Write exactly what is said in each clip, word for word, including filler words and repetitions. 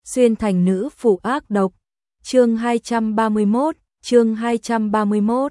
xuyên thành nữ phụ ác độc. Chương hai trăm ba mươi mốt, chương hai trăm ba mươi mốt.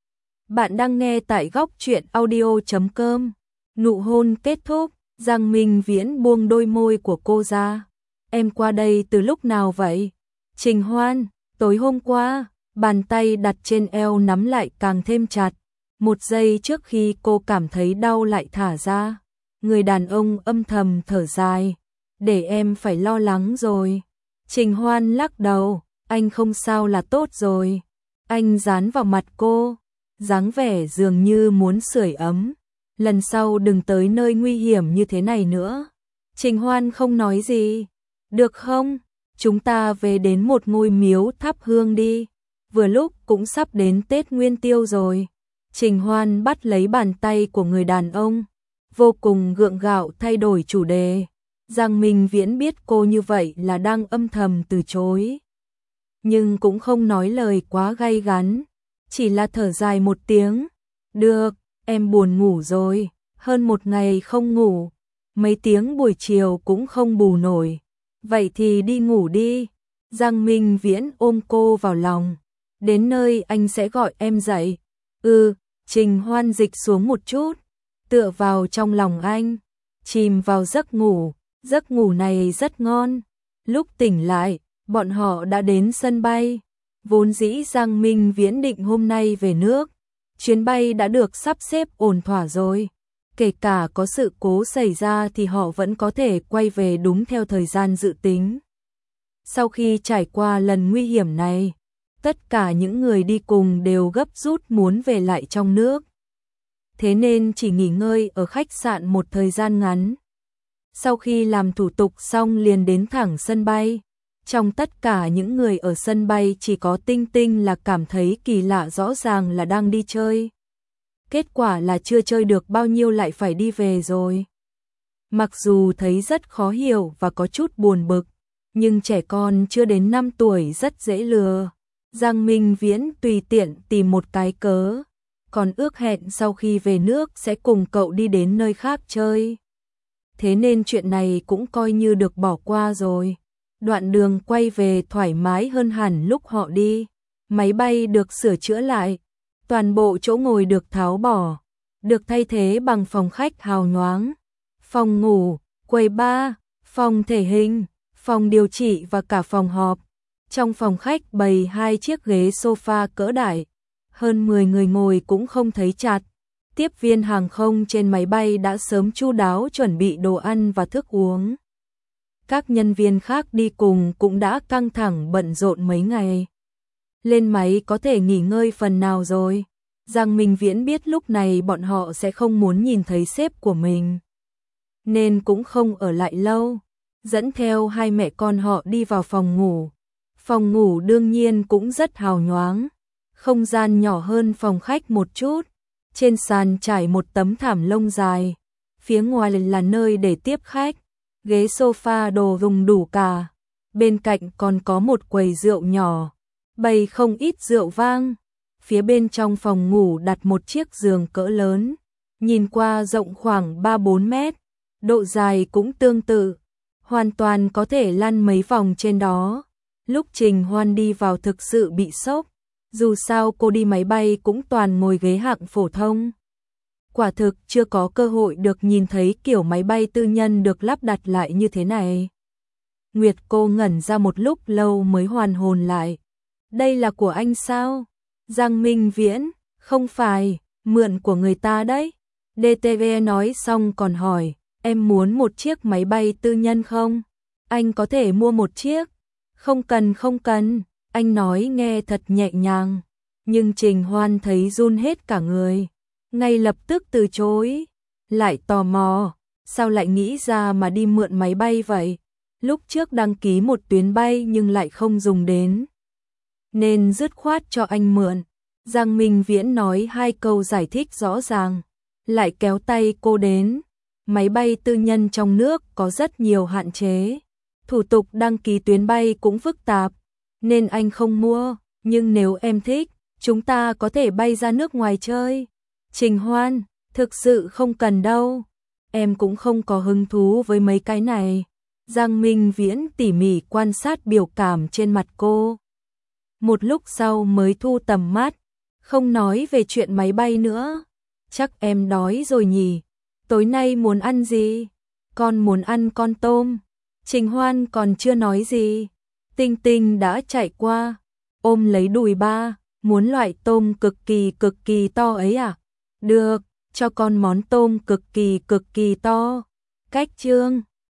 Bạn đang nghe tại góc truyện audio chấm com. Nụ hôn kết thúc, Giang Minh Viễn buông đôi môi của cô ra. Em qua đây từ lúc nào vậy? Trình Hoan, tối hôm qua. Bàn tay đặt trên eo nắm lại càng thêm chặt. Một giây trước khi cô cảm thấy đau lại thả ra. Người đàn ông âm thầm thở dài. Để em phải lo lắng rồi. Trình Hoan lắc đầu. Anh không sao là tốt rồi. Anh dán vào mặt cô, dáng vẻ dường như muốn sưởi ấm. Lần sau đừng tới nơi nguy hiểm như thế này nữa. Trình Hoan không nói gì. Được không? Chúng ta về đến một ngôi miếu thắp hương đi. Vừa lúc cũng sắp đến Tết Nguyên Tiêu rồi. Trình Hoan bắt lấy bàn tay của người đàn ông, vô cùng gượng gạo thay đổi chủ đề. Giang Minh Viễn biết cô như vậy là đang âm thầm từ chối, nhưng cũng không nói lời quá gay gắn, chỉ là thở dài một tiếng. Được, em buồn ngủ rồi, hơn một ngày không ngủ, mấy tiếng buổi chiều cũng không bù nổi. Vậy thì đi ngủ đi. Giang Minh Viễn ôm cô vào lòng. Đến nơi anh sẽ gọi em dậy. Ừ, Trình Hoan dịch xuống một chút, tựa vào trong lòng anh, chìm vào giấc ngủ. Giấc ngủ này rất ngon. Lúc tỉnh lại, bọn họ đã đến sân bay. Vốn dĩ Giang Minh Viễn định hôm nay về nước. Chuyến bay đã được sắp xếp ổn thỏa rồi. Kể cả có sự cố xảy ra thì họ vẫn có thể quay về đúng theo thời gian dự tính. Sau khi trải qua lần nguy hiểm này, tất cả những người đi cùng đều gấp rút muốn về lại trong nước. Thế nên chỉ nghỉ ngơi ở khách sạn một thời gian ngắn. Sau khi làm thủ tục xong liền đến thẳng sân bay. Trong tất cả những người ở sân bay chỉ có Tinh Tinh là cảm thấy kỳ lạ, rõ ràng là đang đi chơi. Kết quả là chưa chơi được bao nhiêu lại phải đi về rồi. Mặc dù thấy rất khó hiểu và có chút buồn bực, nhưng trẻ con chưa đến năm tuổi rất dễ lừa. Giang Minh Viễn tùy tiện tìm một cái cớ, còn ước hẹn sau khi về nước sẽ cùng cậu đi đến nơi khác chơi. Thế nên chuyện này cũng coi như được bỏ qua rồi. Đoạn đường quay về thoải mái hơn hẳn lúc họ đi. Máy bay được sửa chữa lại, toàn bộ chỗ ngồi được tháo bỏ, được thay thế bằng phòng khách hào nhoáng, phòng ngủ, quầy bar, phòng thể hình, phòng điều trị và cả phòng họp. Trong phòng khách bày hai chiếc ghế sofa cỡ đại, hơn mười người ngồi cũng không thấy chặt. Tiếp viên hàng không trên máy bay đã sớm chu đáo chuẩn bị đồ ăn và thức uống. Các nhân viên khác đi cùng cũng đã căng thẳng bận rộn mấy ngày. Lên máy có thể nghỉ ngơi phần nào rồi. Giang Minh Viễn biết lúc này bọn họ sẽ không muốn nhìn thấy sếp của mình, nên cũng không ở lại lâu. Dẫn theo hai mẹ con họ đi vào phòng ngủ. Phòng ngủ đương nhiên cũng rất hào nhoáng. Không gian nhỏ hơn phòng khách một chút. Trên sàn trải một tấm thảm lông dài. Phía ngoài là nơi để tiếp khách. Ghế sofa đồ dùng đủ cả. Bên cạnh còn có một quầy rượu nhỏ, bày không ít rượu vang. Phía bên trong phòng ngủ đặt một chiếc giường cỡ lớn, nhìn qua rộng khoảng ba bốn mét, độ dài cũng tương tự, hoàn toàn có thể lăn mấy vòng trên đó. Lúc Trình Hoan đi vào thực sự bị sốc, dù sao cô đi máy bay cũng toàn ngồi ghế hạng phổ thông. Quả thực chưa có cơ hội được nhìn thấy kiểu máy bay tư nhân được lắp đặt lại như thế này. Nguyệt cô ngẩn ra một lúc lâu mới hoàn hồn lại. Đây là của anh sao? Giang Minh Viễn, không phải, mượn của người ta đấy. đê tê vê nói xong còn hỏi, em muốn một chiếc máy bay tư nhân không? Anh có thể mua một chiếc. Không cần không cần, anh nói nghe thật nhẹ nhàng. Nhưng Trình Hoan thấy run hết cả người, ngay lập tức từ chối. Lại tò mò, sao lại nghĩ ra mà đi mượn máy bay vậy? Lúc trước đăng ký một tuyến bay nhưng lại không dùng đến, nên dứt khoát cho anh mượn. Giang Minh Viễn nói hai câu giải thích rõ ràng, lại kéo tay cô đến. Máy bay tư nhân trong nước có rất nhiều hạn chế, thủ tục đăng ký tuyến bay cũng phức tạp, nên anh không mua. Nhưng nếu em thích, chúng ta có thể bay ra nước ngoài chơi. Trình Hoan, thực sự không cần đâu. Em cũng không có hứng thú với mấy cái này. Giang Minh Viễn tỉ mỉ quan sát biểu cảm trên mặt cô. Một lúc sau mới thu tầm mắt, không nói về chuyện máy bay nữa. Chắc em đói rồi nhỉ? Tối nay muốn ăn gì? Con muốn ăn con tôm. Trình Hoan còn chưa nói gì. Tinh Tinh đã chạy qua, ôm lấy đùi ba, muốn loại tôm cực kỳ cực kỳ to ấy à? Được, cho con món tôm cực kỳ cực kỳ to. Cách chương